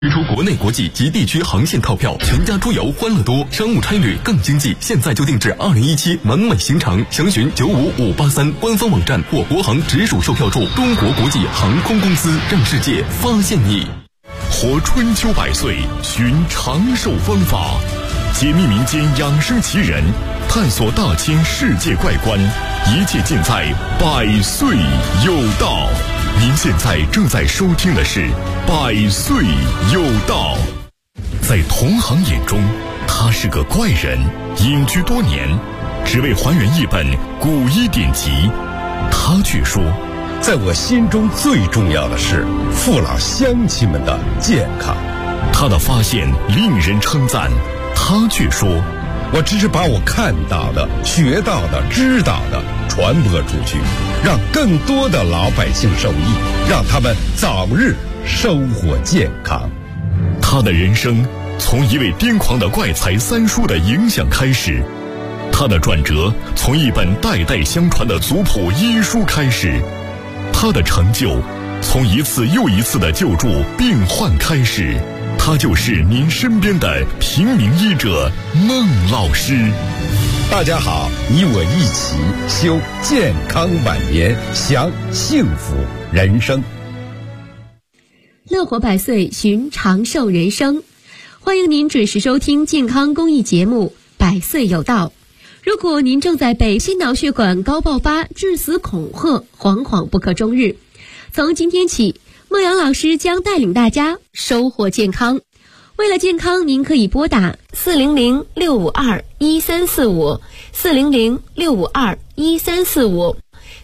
推出国内国际及地区航线套票，全家出游欢乐多，商务差旅更经济。现在就定制2017完美行程，详询95583官方网站或国航直属售票处。中国国际航空公司，让世界发现你。 活春秋百岁，寻长寿方法，解密民间养生奇人，探索大千世界怪观，一切尽在百岁有道。您现在正在收听的是百岁有道。在同行眼中，他是个怪人，隐居多年，只为还原一本古医典籍。他却说， 在我心中最重要的是父老乡亲们的健康。 他的发现令人称赞，他却说， 我只是把我看到的、学到的、知道的传播出去，让更多的老百姓受益，让他们早日生活健康。 他的人生从一位癫狂的怪才三叔的影响开始，他的转折从一本代代相传的族谱医书开始，他的成就从一次又一次的救助病患开始。他就是您身边的平民医者孟老师。 大家好，你我一起修健康晚年，享幸福人生。 乐活百岁，寻长寿人生。欢迎您准时收听健康公益节目《百岁有道》。如果您正在被心脑血管高爆发、致死恐吓，惶惶不可终日，从今天起，孟阳老师将带领大家收获健康。为了健康，您可以拨打400-652-1345 400-652-1345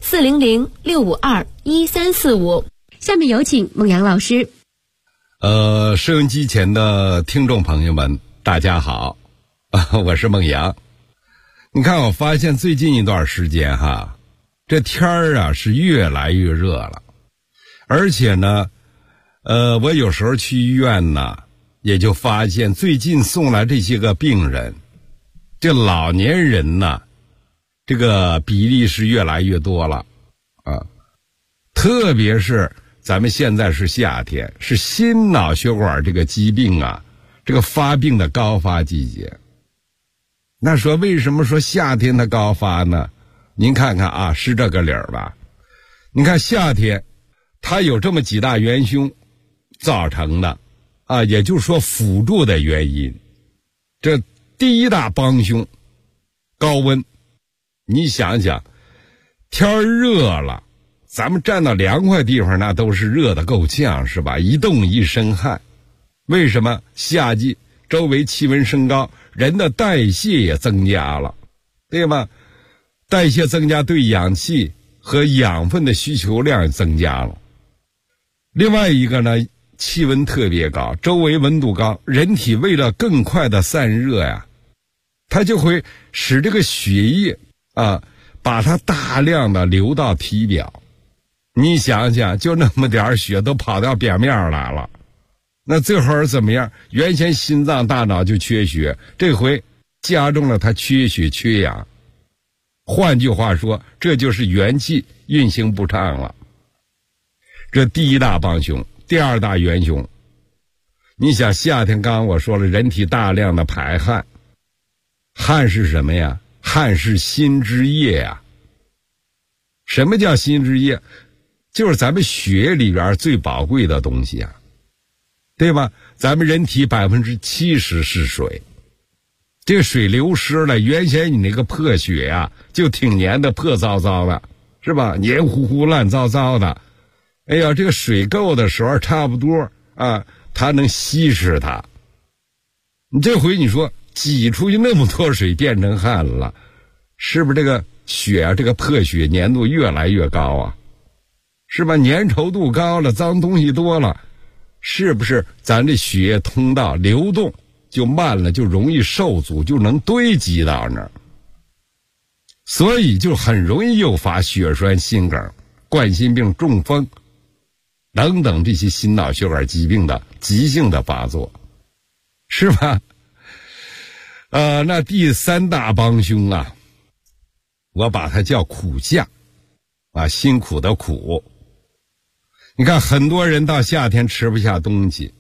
400-652-1345。下面有请孟阳老师。 收音机前的听众朋友们，大家好，我是孟阳。你看，我发现最近一段时间这天儿啊是越来越热了，而且呢，我有时候去医院呢，也就发现最近送来这些个病人，这老年人呢，这个比例是越来越多了啊。特别是咱们现在是夏天，是心脑血管这个疾病啊，这个发病的高发季节。那说为什么说夏天它高发呢？您看看啊，是这个理儿吧？你看夏天，它有这么几大元凶造成的啊，也就是说辅助的原因。这第一大帮凶，高温。你想想，天热了，咱们站到凉快地方那都是热的够呛，是吧？一动一身汗。为什么？夏季周围气温升高，人的代谢也增加了，对吧？代谢增加，对氧气和养分的需求量增加了。另外一个呢，气温特别高，周围温度高，人体为了更快的散热呀，它就会使这个血液把它大量的流到体表。你想想，就那么点血都跑到表面来了，那这会儿怎么样？原先心脏大脑就缺血，这回加重了它缺血缺氧。换句话说，这就是元气运行不畅了。这第一大帮凶。第二大元凶，你想夏天刚刚我说了，人体大量的排汗，汗是什么呀？汗是心之液呀。什么叫心之液？就是咱们血里边最宝贵的东西啊，对吧？咱们人体70%是水，这水流失了，原先你那个破血呀，就挺黏的，破糟糟的，是吧？黏糊糊烂糟糟的。哎呀，这个水够的时候差不多啊，它能稀释它。你这回你说挤出去那么多水变成汗了，是不是这个血啊，这个破血粘度越来越高啊？是吧？粘稠度高了，脏东西多了，是不是咱这血液通道流动就慢了，就容易受阻，就能堆积到那儿，所以就很容易诱发血栓、心梗、冠心病、中风等等这些心脑血管疾病的急性的发作，是吧？那第三大帮凶啊，我把它叫苦夏啊，辛苦的苦。你看很多人到夏天吃不下东西，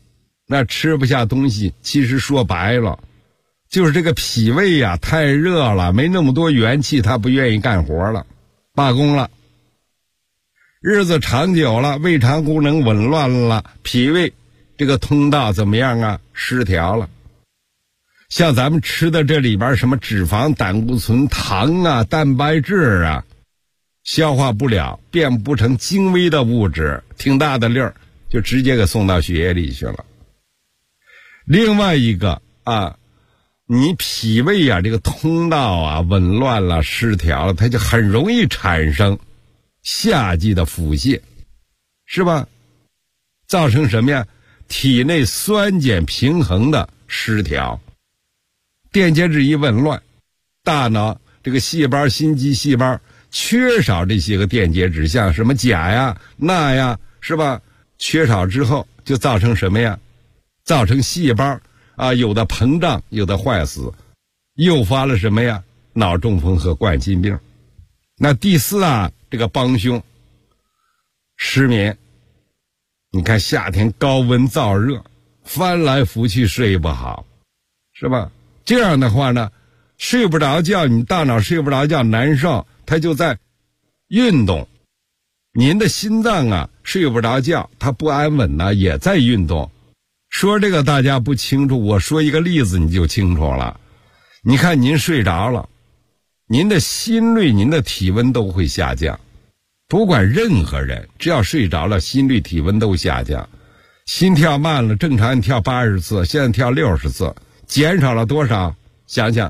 那吃不下东西，其实说白了就是这个脾胃呀太热了，没那么多元气，他不愿意干活了，罢工了。日子长久了，胃肠功能紊乱了，脾胃这个通道怎么样啊？失调了。像咱们吃的这里边什么脂肪、胆固醇、糖啊、蛋白质啊，消化不了，变不成精微的物质，挺大的粒儿，就直接给送到血液里去了。另外一个啊，你脾胃啊这个通道啊紊乱了、失调了，它就很容易产生夏季的腹泻，是吧？造成什么呀？体内酸碱平衡的失调，电解质一紊乱，大脑这个细胞、心肌细胞缺少这些个电解质，像什么钾呀、钠呀，是吧？缺少之后就造成什么呀？造成细胞啊有的膨胀，有的坏死，诱发了什么呀？脑中风和冠心病。那第四啊，这个帮凶失眠。你看夏天高温燥热，翻来覆去睡不好，是吧？这样的话呢，睡不着觉，你大脑睡不着觉，难受，它就在运动。您的心脏啊睡不着觉，它不安稳呢，也在运动。说这个大家不清楚，我说一个例子你就清楚了。你看您睡着了，您的心率、您的体温都会下降。不管任何人，只要睡着了，心率、体温都下降，心跳慢了，正常你跳80次，现在跳60次，减少了多少？想想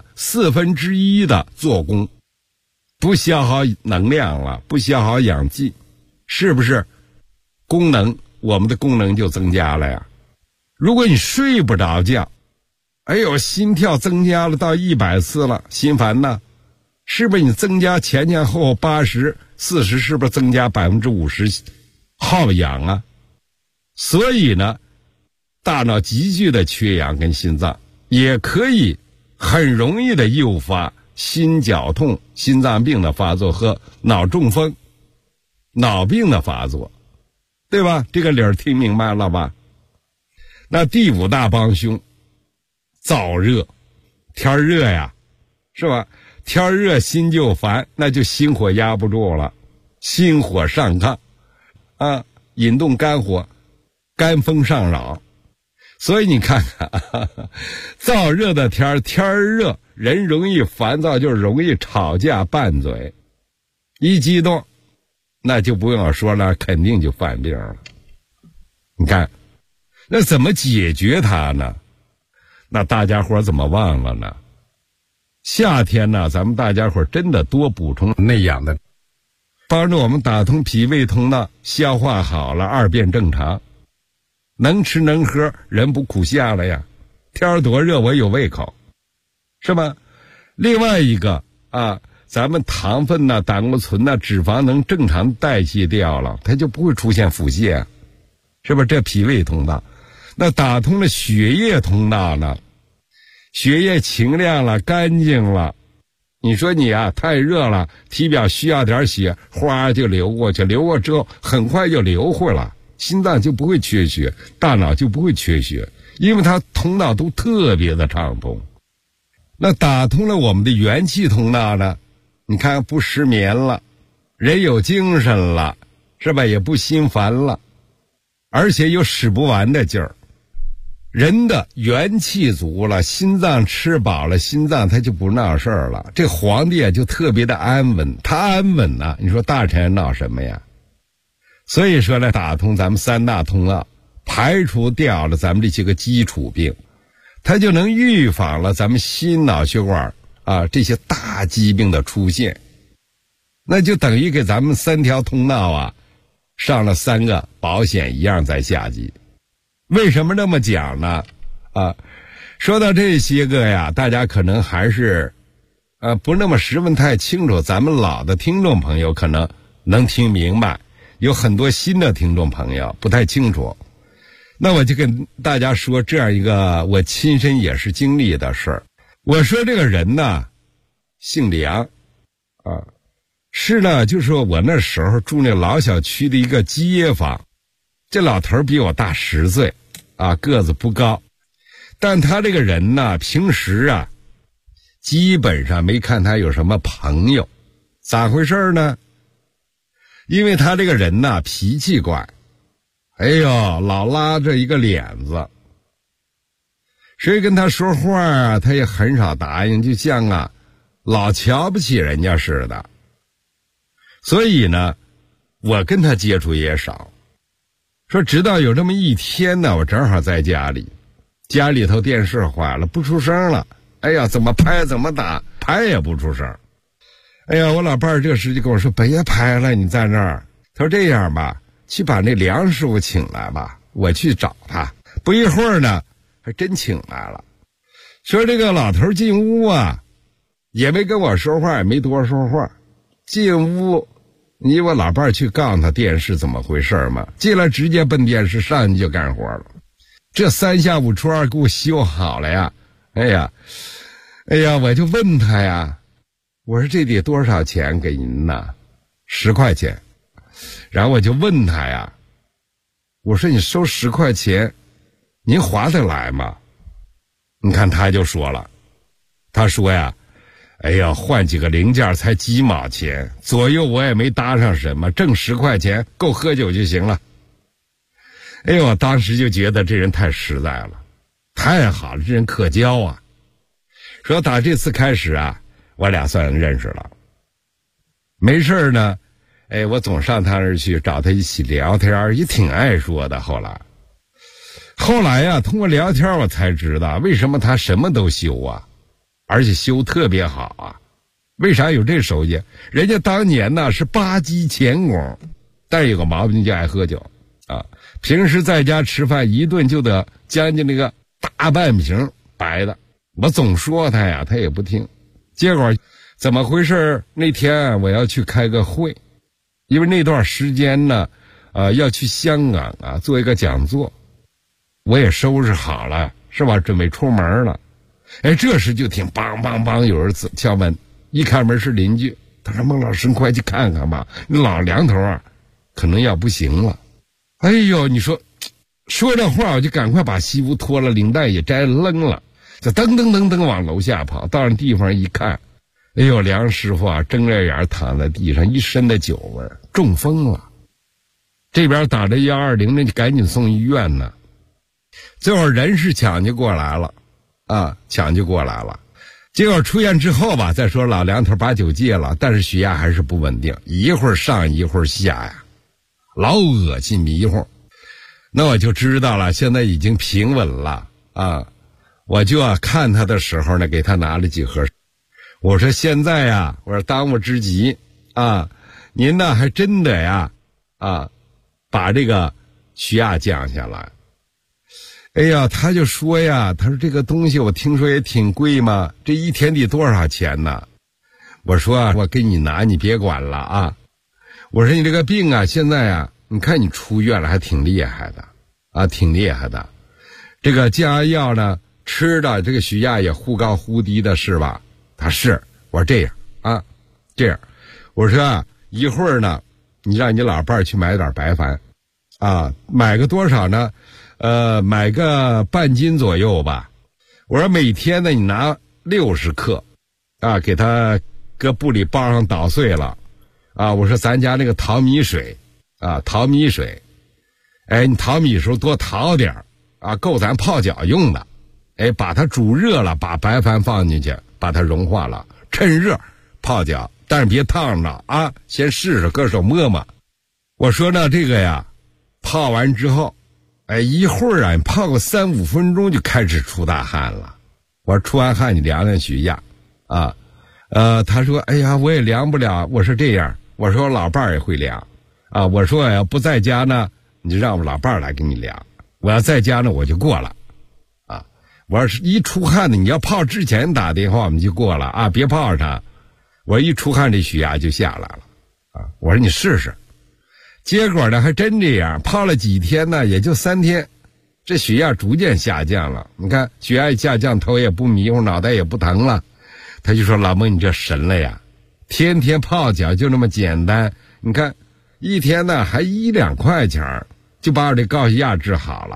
1/4的做工，不消耗能量了，不消耗氧气，是不是？我们的功能就增加了呀。如果你睡不着觉，哎呦，心跳增加了到100次了，心烦呢？是不是你增加前后80、40，是不是增加50%耗氧啊？所以呢，大脑急剧的缺氧跟心脏也可以很容易的诱发心绞痛、心脏病的发作和脑中风、脑病的发作，对吧？这个理儿听明白了吧？那第5大帮凶，燥热，天热呀，是吧？天热心就烦，那就心火压不住了，心火上亢啊，引动肝火，肝风上扰。所以你看看燥热的天热，人容易烦躁，就容易吵架拌嘴，一激动那就不用说了，肯定就犯病了。你看那怎么解决它呢？那大家伙怎么忘了呢？夏天呢，咱们大家伙真的多补充内养的，帮助我们打通脾胃通道，消化好了，二便正常，能吃能喝，人不苦下了呀。天多热我有胃口，是吧？另外一个啊，咱们糖分呐、胆固醇呐、脂肪能正常代谢掉了，它就不会出现腹泻，是不是？这脾胃通道，那打通了血液通道呢？血液清亮了，干净了。你说你啊太热了，体表需要点血，哗就流过去，流过之后很快就流回了，心脏就不会缺血，大脑就不会缺血，因为它通道都特别的畅通。那打通了我们的元气通道呢，你看不失眠了，人有精神了，是吧？也不心烦了，而且有使不完的劲儿。人的元气足了，心脏吃饱了，心脏它就不闹事儿了。这皇帝啊就特别的安稳，他安稳啊，你说大臣闹什么呀？所以说呢，打通咱们3大通道，排除掉了咱们这些个基础病，它就能预防了咱们心脑血管啊这些大疾病的出现。那就等于给咱们3条通道啊上了3个保险一样在下级。为什么这么讲呢？说到这些个呀，大家可能还是不那么十分太清楚，咱们老的听众朋友可能能听明白，有很多新的听众朋友不太清楚。那我就跟大家说这样一个我亲身也是经历的事儿。我说这个人呢姓梁是呢，就是说我那时候住那老小区的一个街坊，这老头比我大10岁个子不高，但他这个人呢，平时基本上没看他有什么朋友。咋回事呢？因为他这个人呢，脾气怪，老拉着一个脸子，谁跟他说话他也很少答应，就像老瞧不起人家似的。所以呢，我跟他接触也少。说直到有这么一天呢，我正好在家里头电视坏了，不出声了。怎么拍怎么打，拍也不出声。我老伴儿这时就跟我说，别拍了，你在那儿。他说这样吧，去把那梁师傅请来吧，我去找他。不一会儿呢，还真请来了。说这个老头进屋也没跟我说话，也没多说话。进屋，你我老伴儿去告诉他电视怎么回事嘛。进来直接奔电视上去就干活了。这3下5除2给我修好了呀。我就问他呀，我说这得多少钱给您呢？10块钱。然后我就问他呀，我说你收10块钱，您划得来吗？你看他就说了，他说呀，换几个零件才几毛钱，左右我也没搭上什么，挣10块钱够喝酒就行了。我当时就觉得这人太实在了，太好了，这人可交说打这次开始我俩算认识了。没事呢，我总上他那儿去找他一起聊天，也挺爱说的。后来通过聊天我才知道为什么他什么都修而且修特别好为啥有这手艺？人家当年呢是8级钳工，但是有个毛病就爱喝酒平时在家吃饭一顿就得将近那个大半瓶白的。我总说他呀，他也不听。结果怎么回事？那天我要去开个会，因为那段时间呢要去香港做一个讲座，我也收拾好了是吧，准备出门了。这时就听梆梆梆有人敲门，一开门是邻居。他说，孟老师你快去看看吧，你老梁头可能要不行了。你说这话我就赶快把西服脱了，领带也摘了扔了，就噔噔噔噔往楼下跑。到那地方一看，梁师傅睁着眼躺在地上，一身的酒味，中风了。这边打着120，那就赶紧送医院呢。最后人是抢救过来了结果出院之后吧，再说老梁头把酒戒了，但是血压还是不稳定，一会儿上一会儿下老恶心迷糊。那我就知道了，现在已经平稳了我就看他的时候呢，给他拿了几盒。我说现在我说当务之急您呢还真得把这个血压降下来。他就说他说这个东西我听说也挺贵嘛，这一天得多少钱呢？我说我给你拿，你别管了我说你这个病现在你看你出院了还挺厉害的挺厉害的。这个降压药呢吃的这个血压也忽高忽低的是吧？他是。我说这样这样，我说一会儿呢你让你老伴儿去买点白矾买个多少呢？买个半斤左右吧。我说每天呢你拿60克给他搁布里包上捣碎了我说咱家那个淘米水你淘米时候多淘点够咱泡脚用的。把它煮热了，把白矾放进去，把它融化了，趁热泡脚，但是别烫着先试试，搁手摸摸。我说呢这个泡完之后一会儿你泡个3-5分钟就开始出大汗了。我说出完汗你量量血压他说我也量不了。我说这样，我说我老伴儿也会量我说我要不在家呢你就让我老伴儿来给你量，我要在家呢我就过了我要是一出汗呢，你要泡之前打电话我们就过了别泡上。我一出汗这血压就下来了我说你试试。结果呢还真这样，泡了几天呢，也就3天，这血压逐渐下降了。你看血压一下降，头也不迷糊，脑袋也不疼了。他就说老孟你这神了呀，天天泡脚就那么简单，你看一天呢还1-2块钱就把我这高血压治好了。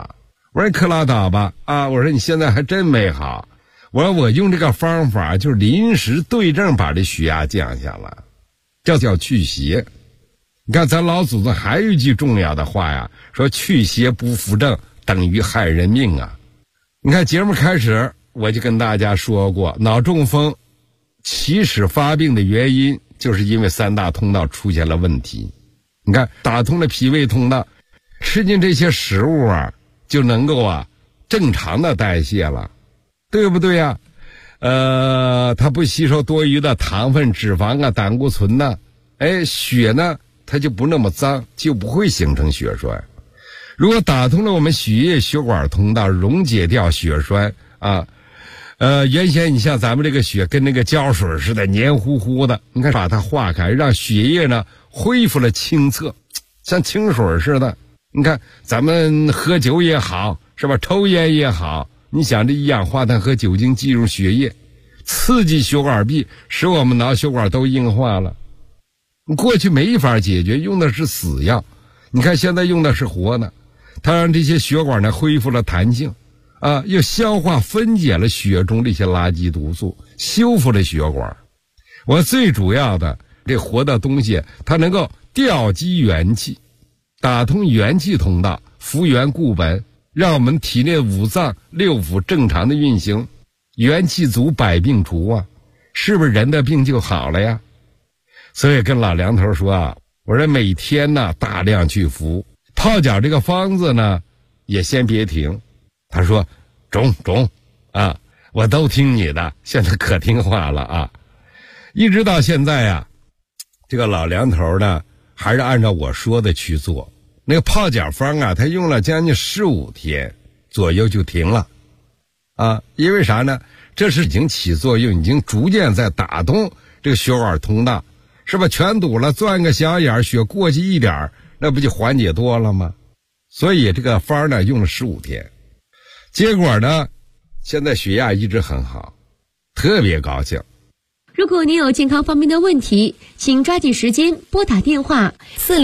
我说你可拉倒吧啊！我说你现在还真没好。我说我用这个方法就是临时对症把这血压降下来，叫去邪。你看咱老祖宗还有一句重要的话呀，说去邪不扶正等于害人命啊。你看节目开始我就跟大家说过，脑中风起始发病的原因就是因为三大通道出现了问题。你看打通了脾胃通道，吃进这些食物啊就能够正常的代谢了，对不对呀？它不吸收多余的糖分、脂肪胆固醇呢，血呢它就不那么脏，就不会形成血栓。如果打通了我们血液血管通道，溶解掉血栓啊，原先你像咱们这个血跟那个胶水似的黏糊糊的，你看把它化开，让血液呢恢复了清澈，像清水似的。你看咱们喝酒也好，是吧？抽烟也好，你想这一氧化碳和酒精进入血液，刺激血管壁，使我们脑血管都硬化了。过去没法解决，用的是死药，你看现在用的是活的，它让这些血管呢恢复了弹性啊，又消化分解了血中这些垃圾毒素，修复了血管。我最主要的这活的东西，它能够调集元气，打通元气通道，复原固本，让我们体内五脏六腑正常的运行，元气足，百病除啊，是不是人的病就好了呀？所以跟老梁头说我说每天呢大量去服泡脚，这个方子呢也先别停。他说中啊，我都听你的，现在可听话了啊。一直到现在这个老梁头呢还是按照我说的去做。那个泡脚方他用了将近15天左右就停了因为啥呢？这是已经起作用，已经逐渐在打通这个血管通道，是吧？全堵了，钻个小眼，血过去一点，那不就缓解多了吗？所以这个方呢用了15天，结果呢现在血压一直很好，特别高兴。 如果您有健康方面的问题，请抓紧时间拨打电话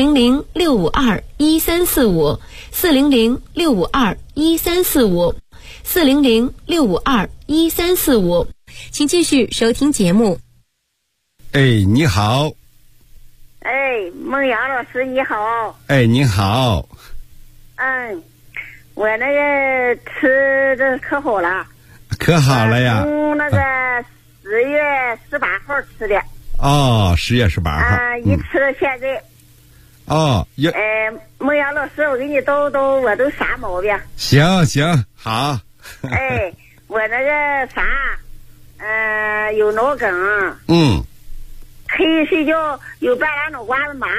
400-652-1345 400-652-1345 400-652-1345。请继续收听节目。 你好。 孟阳老师你好。 你好。 我那个吃的可好了。 可好了呀。 从那个10月18号吃的。 10月18号。 一吃到现在。孟阳老师，我给你叨叨我都啥毛病。 行好。 我那个有脑梗。可以睡觉，有半拉脑瓜子麻。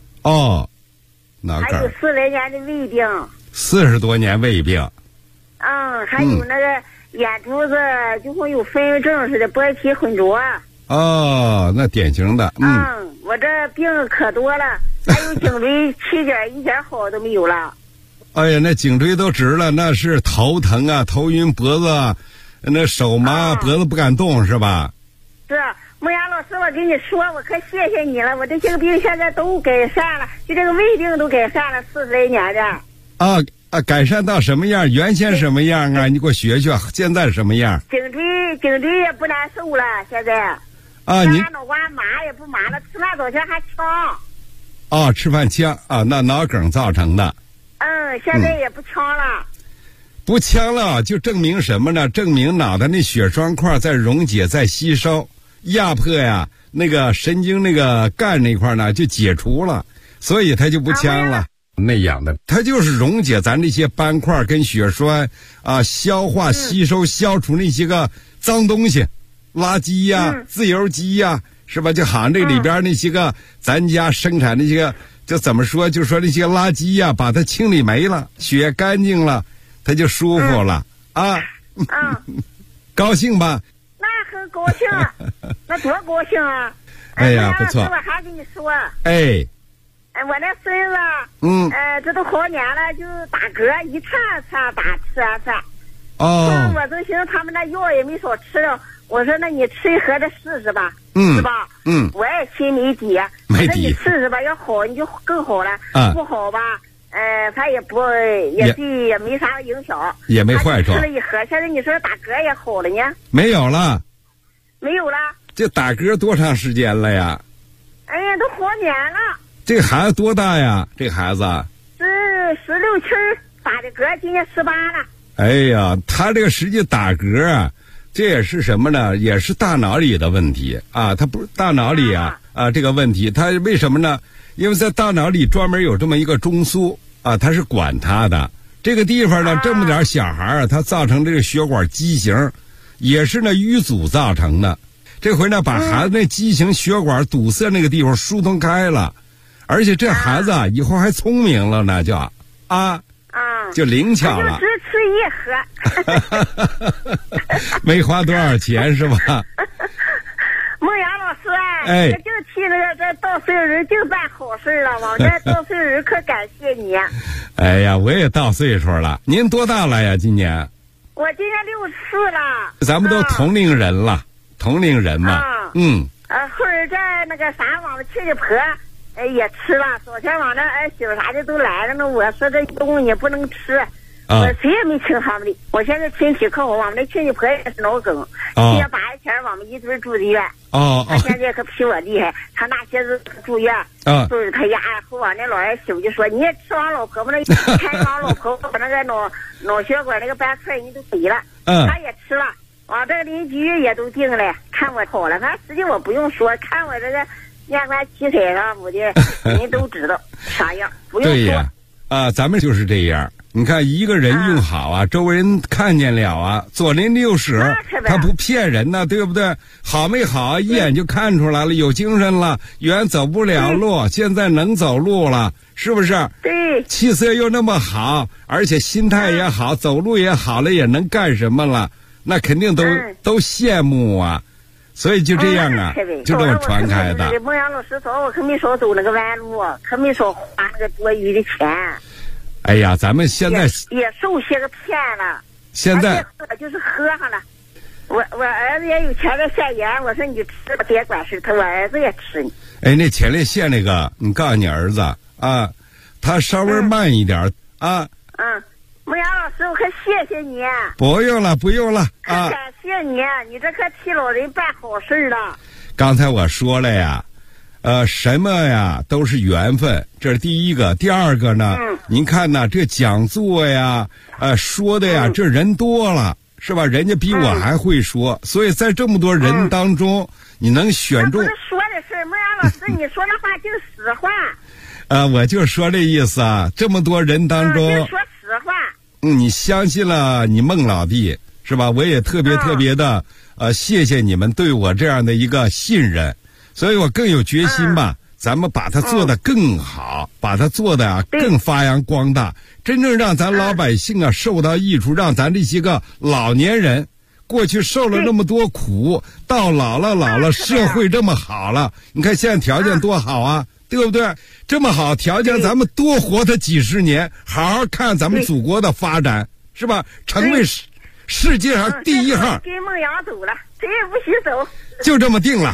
脑梗。 还有40来年的胃病。 40多年胃病。 还有那个眼珠子就会有分忧症似的，玻璃体混浊。 那典型的。 我这病可多了，还有颈椎气点一点好都没有了。 哎呀，那颈椎都直了，那是头疼头晕脖子那手麻，脖子不敢动是吧？ 是。孟阳老师，我跟你说，我可谢谢你了，我这些个病现在都改善了，就这个胃病都改善了，40来年的。 改善到什么样？原先什么样你给我学学，现在什么样？ 颈椎也不难受了，现在。 你脑瓜麻也不麻了，吃饭早前还呛。 吃饭呛那脑梗造成的。 现在也不呛了。 不呛了，就证明什么呢？证明脑袋那血栓块在溶解，在吸收。压迫那个神经那个干那块呢就解除了，所以它就不呛了。那样的它就是溶解咱这些斑块跟血栓消化吸收消除那些个脏东西，垃圾自由基是吧？就好像这里边那些个咱家生产那些个就怎么说，就说那些垃圾把它清理没了，血干净了，它就舒服了高兴吧？ 很高兴，那多高兴啊！ 不错。 我还跟你说，我那孙子，这都好年了，就打嗝，一串打吃。我都寻思他们那药也没少吃了，我说那你吃一盒的试试吧，是吧？我也心没底，我说你试试吧，要好你就更好了，不好吧， 他也没啥影响， 也没坏处。 吃了一盒，现在你说打嗝也好了呢？ 没有了。 没有了。 这打嗝多长时间了呀？ 哎呀，都好年了。 这个孩子多大呀？这个孩子是16、7打的嗝，今年18了。 哎呀，他这个实际打嗝啊，这也是什么呢？也是大脑里的问题啊。他不是大脑里这个问题，他为什么呢？因为在大脑里专门有这么一个中枢啊，它是管他的。这个地方呢，这么点小孩他造成这个血管畸形，也是那淤阻造成的。这回呢，把孩子那畸形血管堵塞那个地方疏通开了，而且这孩子以后还聪明了呢，就灵巧了。 就只吃一盒。 没花多少钱是吧？ 孟阳老师就替那个这稻穗人就办好事了，我这稻穗人可感谢你。 哎呀，我也到岁数了，您多大了呀？今年？ 我今年64了。 咱们都同龄人了，同龄人嘛。 后儿在那个啥，我们亲戚婆也吃了。昨天晚上儿媳妇啥的都来了呢，我说这东西你不能吃。我谁也没请他们的。我现在亲戚可好，我们的亲戚婆也是脑梗，7月8日前我们一对住的院。他现在可比我厉害，他那些日住院，就是他家后我那老儿媳妇就说，你也吃完老婆婆那开完老婆婆那个脑血管那个斑块你都肥了，他也吃了。我这个邻居也都定了，看我好了，反正实际我不用说，看我这个面关七彩上我的人都知道啥样，不用说。对呀，咱们就是这样。你看一个人用好周围人看见了左邻右舍他不骗人呢，对不对？好没好一眼就看出来了，有精神了，原走不了路，现在能走路了，是不是？ 对。 气色又那么好，而且心态也好，走路也好了，也能干什么了，那肯定都羡慕啊。所以就这样就这么传开的。 孟阳老师找我可没少走那个弯路，可没少花那个多余的钱。 哎呀，咱们现在也受些个骗了。 现在我就是喝上了。我儿子也有前列腺炎，我说你吃别管事，我儿子也吃呢。 哎，那前列腺那个，你告诉你儿子他稍微慢一点孟阳老师，我可谢谢你。 不用了感谢你，你这可替老人办好事了。 刚才我说了呀。什么呀都是缘分，这是第一个。第二个呢，您看呢，这讲座呀，说的呀，这人多了，是吧？人家比我还会说，所以在这么多人当中，你能选中。 不是说的事，孟阳老师，你说那话就是实话。 我就说这意思这么多人当中， 就说实话。 你相信了你孟老弟，是吧？我也特别的谢谢你们对我这样的一个信任。所以我更有决心吧，咱们把它做得更好，把它做得更发扬光大，真正让咱老百姓受到益处，让咱这些个老年人过去受了那么多苦，到老了社会这么好了，你看现在条件多好对不对？这么好条件，咱们多活他几十年，好好看咱们祖国的发展，是吧？成为世界上第一号。 跟孟阳走了，谁也不许走， 就这么定了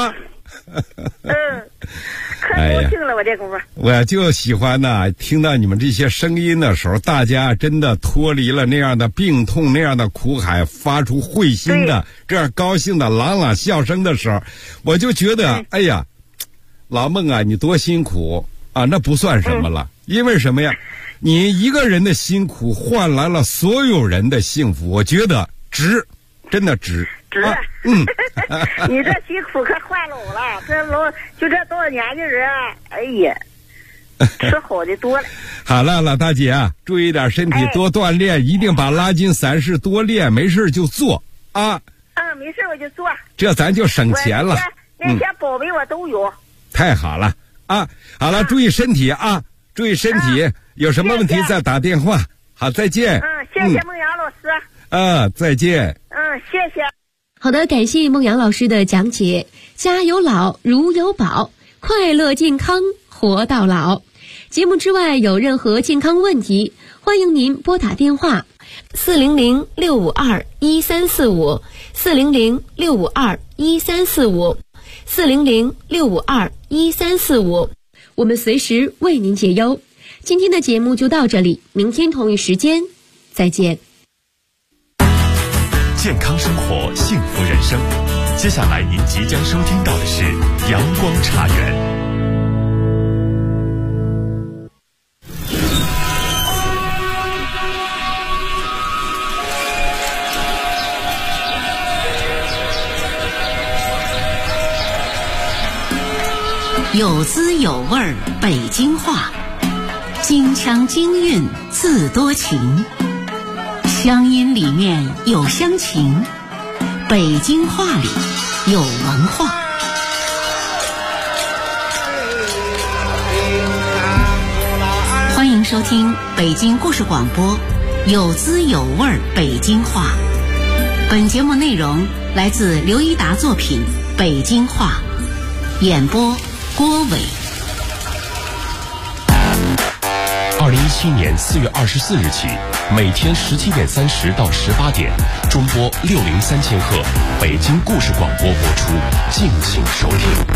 可高兴了，我这功夫。 我就喜欢听到你们这些声音的时候，大家真的脱离了那样的病痛，那样的苦海，发出会心的这样高兴的朗朗笑声的时候，我就觉得哎呀，老孟你多辛苦那不算什么了。因为什么呀？你一个人的辛苦换来了所有人的幸福，我觉得值，真的值。 你这辛苦可换老了，就这多少年的人，哎呀，吃好的多了。 好了，老大姐注意点身体，多锻炼，一定把拉筋散式多练，没事就做没事我就做， 这咱就省钱了。 那些宝贝我都有。 太好了好了，注意身体注意身体，有什么问题再打电话。好，再见。 谢谢孟阳老师。 再见。 谢谢。 好的，感谢孟阳老师的讲解。家有老，如有宝，快乐健康活到老。节目之外有任何健康问题，欢迎您拨打电话400-652-1345 400-652-1345 400-652-1345，我们随时为您解忧。 今天的节目就到这里，明天同一时间再见。 健康生活，幸福人生。接下来您即将收听到的是阳光茶园。 有滋有味儿北京话，京腔京韵字多情，乡音里面有乡情，北京话里有文化。欢迎收听北京故事广播，有滋有味儿北京话。本节目内容来自刘一达作品《北京话》，演播郭伟。 2017年4月24日起，每天17点30到18点，中波603千赫，北京故事广播播出，敬请收听。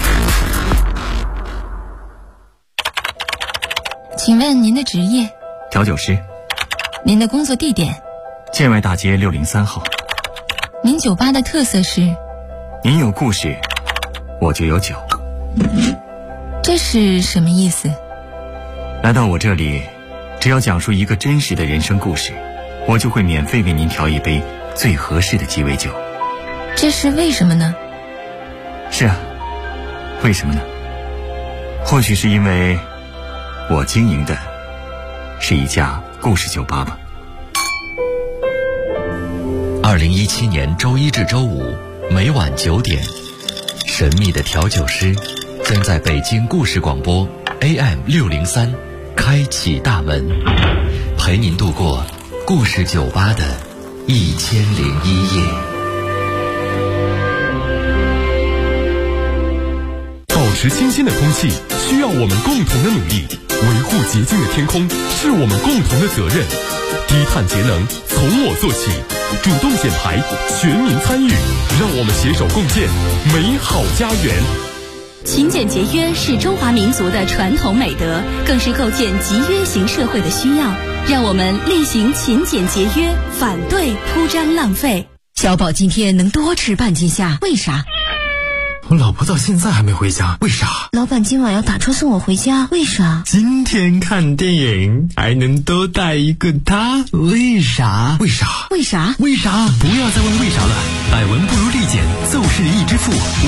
请问您的职业？ 调酒师。 您的工作地点？ 建外大街603号。 您酒吧的特色是？ 您有故事，我就有酒。 这是什么意思？ 来到我这里，只要讲述一个真实的人生故事，我就会免费为您调一杯最合适的鸡尾酒。 这是为什么呢？ 是啊，为什么呢？或许是因为我经营的是一家故事酒吧吧。 2017年周一至周五每晚9点，神秘的调酒师将在北京故事广播 AM603 开启大门，陪您度过故事酒吧的1001夜。 保持清新的空气需要我们共同的努力，维护洁净的天空是我们共同的责任。低碳节能从我做起，主动减排，全民参与，让我们携手共建美好家园。 勤俭节约是中华民族的传统美德，更是构建集约型社会的需要。让我们厉行勤俭节约，反对铺张浪费。 小宝今天能多吃半斤虾，为啥？ 我老婆到现在还没回家，为啥？ 老板今晚要打车送我回家，为啥？ 今天看电影还能多带一个他，为啥？为啥？ 为啥？ 为啥？不要再问为啥了，百闻不如立减，奏事易支付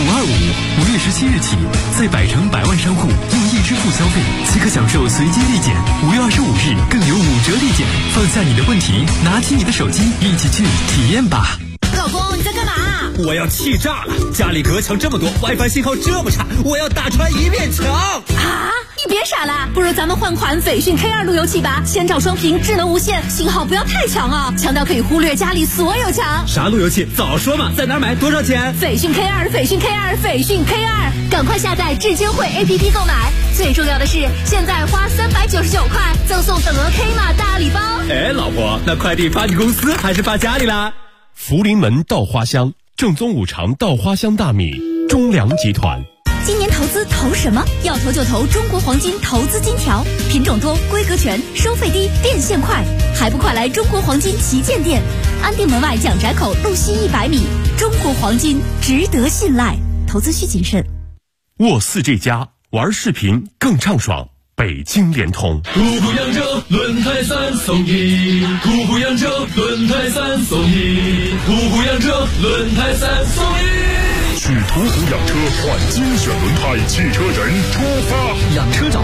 525，5月17日起，在百城百万商户用易支付消费，即可享受随机立减，5月25日更有5折立减。放下你的问题，拿起你的手机，一起去体验吧。 老公，你在干嘛？ 我要气炸了！家里隔墙这么多 ，WiFi 信号这么差，我要打穿一面墙！ 啊！你别傻了，不如咱们换款斐讯 K2 路由器吧，先找双屏，智能无线，信号不要太强啊，强到可以忽略家里所有墙。 啥路由器？早说嘛！在哪儿买？多少钱？ 斐讯 K2，斐讯 K2，斐讯 K2，赶快下载智金汇 APP 购买。最重要的是，现在花399块赠送等额 K 码大礼包。 哎，老婆，那快递发你公司还是发家里啦？ 福临门稻花香，正宗五常稻花香大米，中粮集团。 今年投资投什么？要投就投中国黄金投资金条，品种多，规格全，收费低，变现快，还不快来中国黄金旗舰店，安定门外蒋宅口路西100米。中国黄金值得信赖，投资需谨慎。 沃4G+玩视频更畅爽。北京联通， 途虎扬州轮胎3送1，途虎扬州轮胎3送1，途虎扬州轮胎3送1。 去途虎养车换精选轮胎，汽车人出发！ 养车